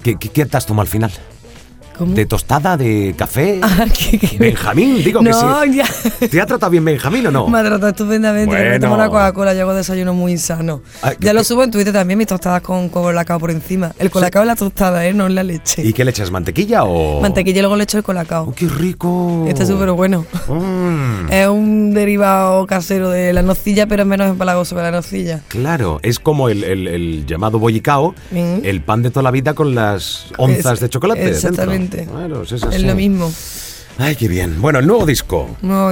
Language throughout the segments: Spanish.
¿Qué te has tomado al final? ¿Cómo? ¿De tostada, de café? ¿Qué? ¿Benjamín? Digo no, que sí. Ya. ¿Te ha tratado bien Benjamín o no? Me ha tratado estupendamente. Bueno. Me tomo una Coca-Cola, yo hago desayuno muy sano. Ya lo subo en Twitter también, mis tostadas con colacao por encima. El colacao es la tostada, no es la leche. ¿Y qué le echas? ¿Mantequilla o...? Mantequilla y luego le echo el colacao. ¡Qué rico! Este es súper bueno. Es un derivado casero de la nocilla, pero es menos empalagoso que la nocilla. Claro, es como el llamado bollicao, el pan de toda la vida con las onzas de chocolate. Exactamente. Dentro. Claro, es lo mismo. Ay, qué bien. Bueno, el nuevo disco.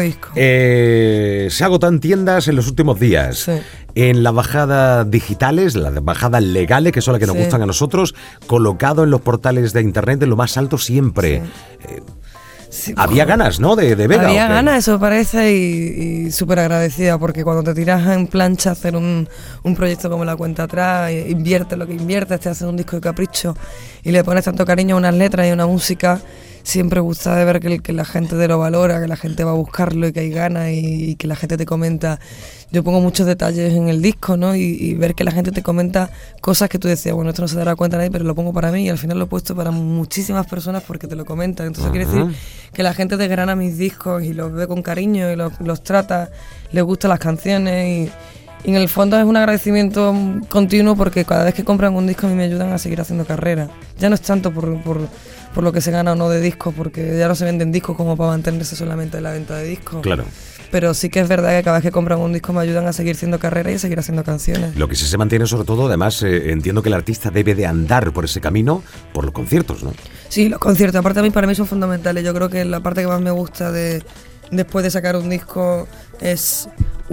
Se agotó en tiendas en los últimos días. Sí. En las bajadas digitales, las bajadas legales, que son las que nos gustan a nosotros, colocado en los portales de internet en lo más alto siempre. Sí. Había ganas, ¿no? De Vega. Había ganas, eso parece, y súper agradecida, porque cuando te tiras en plancha a hacer un proyecto como La Cuenta Atrás, inviertes lo que inviertes, te haces un disco de capricho y le pones tanto cariño a unas letras y a una música, siempre gusta de ver que la gente te lo valora, que la gente va a buscarlo y que hay ganas y que la gente te comenta. Yo pongo muchos detalles en el disco, ¿no? Y ver que la gente te comenta cosas que tú decías, bueno, esto no se dará cuenta nadie, pero lo pongo para mí y al final lo he puesto para muchísimas personas porque te lo comentan. Entonces quiere decir que la gente desgrana mis discos y los ve con cariño y los trata, les gustan las canciones y en el fondo es un agradecimiento continuo porque cada vez que compran un disco a mí me ayudan a seguir haciendo carrera. Ya no es tanto por lo que se gana o no de discos, porque ya no se venden discos como para mantenerse solamente en la venta de discos. Claro. Pero sí que es verdad que cada vez que compran un disco me ayudan a seguir haciendo carrera y a seguir haciendo canciones. Lo que sí se mantiene sobre todo, además, entiendo que el artista debe de andar por ese camino por los conciertos, ¿no? Sí, los conciertos, aparte para mí son fundamentales. Yo creo que la parte que más me gusta después de sacar un disco es...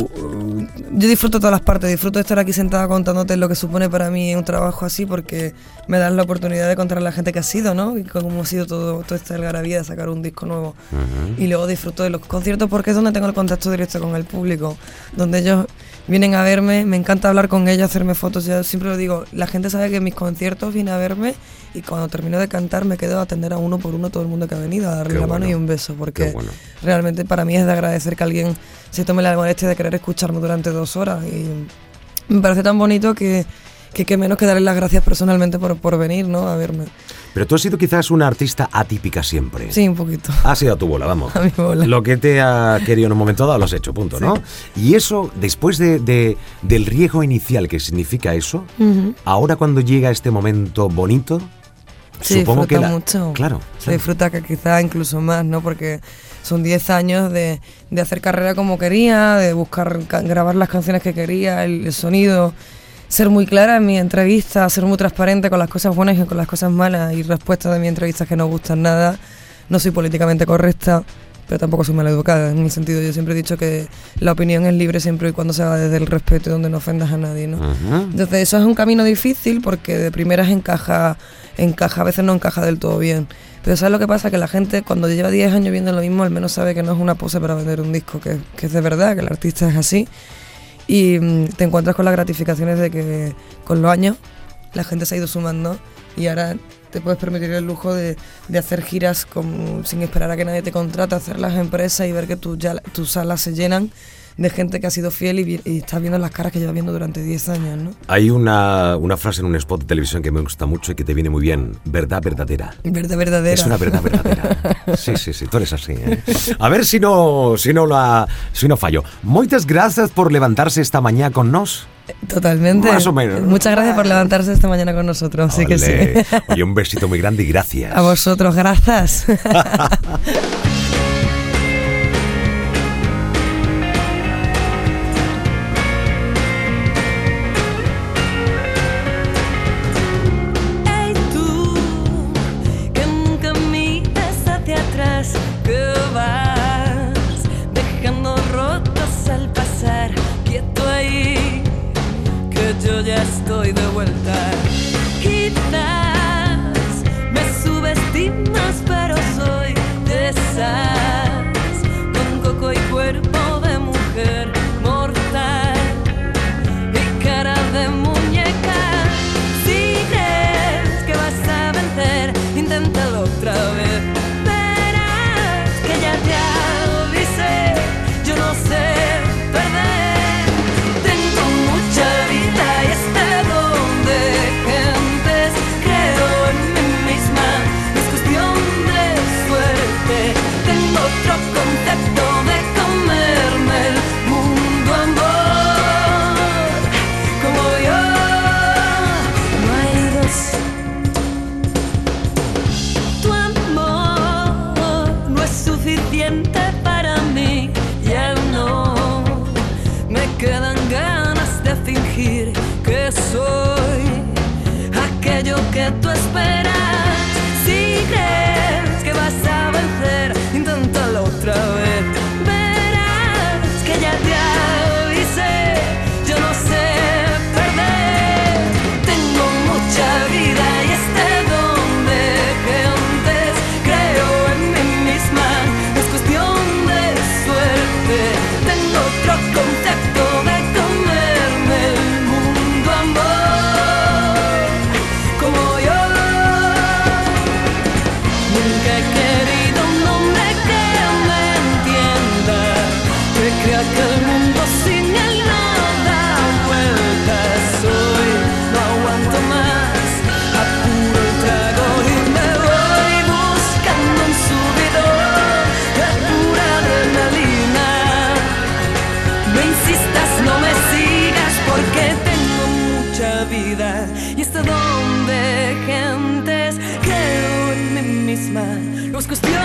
yo disfruto todas las partes, disfruto de estar aquí sentada contándote lo que supone para mí un trabajo así, porque me das la oportunidad de contar a la gente que ha sido, ¿no? Y cómo ha sido todo esta algarabía de sacar un disco nuevo. Y luego disfruto de los conciertos porque es donde tengo el contacto directo con el público, donde ellos vienen a verme, me encanta hablar con ellos, hacerme fotos. Yo siempre lo digo, la gente sabe que en mis conciertos viene a verme y cuando termino de cantar me quedo a atender a uno por uno todo el mundo que ha venido, a darle la mano y un beso, porque realmente para mí es de agradecer que alguien se tome la molestia de querer escucharme durante 2 horas y me parece tan bonito que menos que darle las gracias personalmente por venir, ¿no? A verme. Pero tú has sido quizás una artista atípica siempre. Sí, un poquito. Ha sido a tu bola, vamos. A mi bola. Lo que te ha querido en un momento dado lo has hecho, punto, ¿no? Y eso, después del riesgo inicial que significa eso, ahora cuando llega este momento bonito, supongo que mucho. Claro. Se disfruta que quizá incluso más, ¿no? Porque son 10 años de hacer carrera como quería, de buscar grabar las canciones que quería, el sonido, ser muy clara en mi entrevista, ser muy transparente con las cosas buenas y con las cosas malas y respuestas de mi entrevista que no gustan nada. No soy políticamente correcta, pero tampoco soy maleducada, en mi sentido. Yo siempre he dicho que la opinión es libre siempre y cuando se haga desde el respeto y donde no ofendas a nadie, ¿no? Entonces eso es un camino difícil porque de primeras encaja, a veces no encaja del todo bien. Pero ¿sabes lo que pasa? Que la gente cuando lleva 10 años viendo lo mismo al menos sabe que no es una pose para vender un disco, que es de verdad, que el artista es así. Y te encuentras con las gratificaciones de que con los años la gente se ha ido sumando y ahora te puedes permitir el lujo de hacer giras sin esperar a que nadie te contrate, hacer las empresas y ver que tus salas se llenan de gente que ha sido fiel y estás viendo las caras que llevas viendo durante 10 años, ¿no? Hay una frase en un spot de televisión que me gusta mucho y que te viene muy bien. Verdad verdadera. Verdad verdadera. Es una verdad verdadera. Sí, tú eres así, ¿eh? A ver si no fallo. Muchas gracias por levantarse esta mañana con nos. Totalmente. Más o menos. Muchas gracias por levantarse esta mañana con nosotros. Así que sí. Oye, un besito muy grande y gracias. A vosotros, gracias. Yo ya estoy de vuelta. Quizás me subestimas, pero soy de esa tú esperas. Si crees que vas a vencer, inténtalo otra vez. Verás que ya te avisé, yo no sé perder. Tengo mucha vida y donde que antes creo en mí misma. Es cuestión de suerte. Tengo otro concepto de comerme el mundo, amor, como yo. Nunca he querido un hombre que me entienda, que crea que el mundo sin él no da vueltas. Hoy no aguanto más, apuro el trago y me voy buscando un subidón de pura adrenalina. No insistas, no me sigas, porque tengo mucha vida y hasta donde gentes creo en mí misma. No es cuestión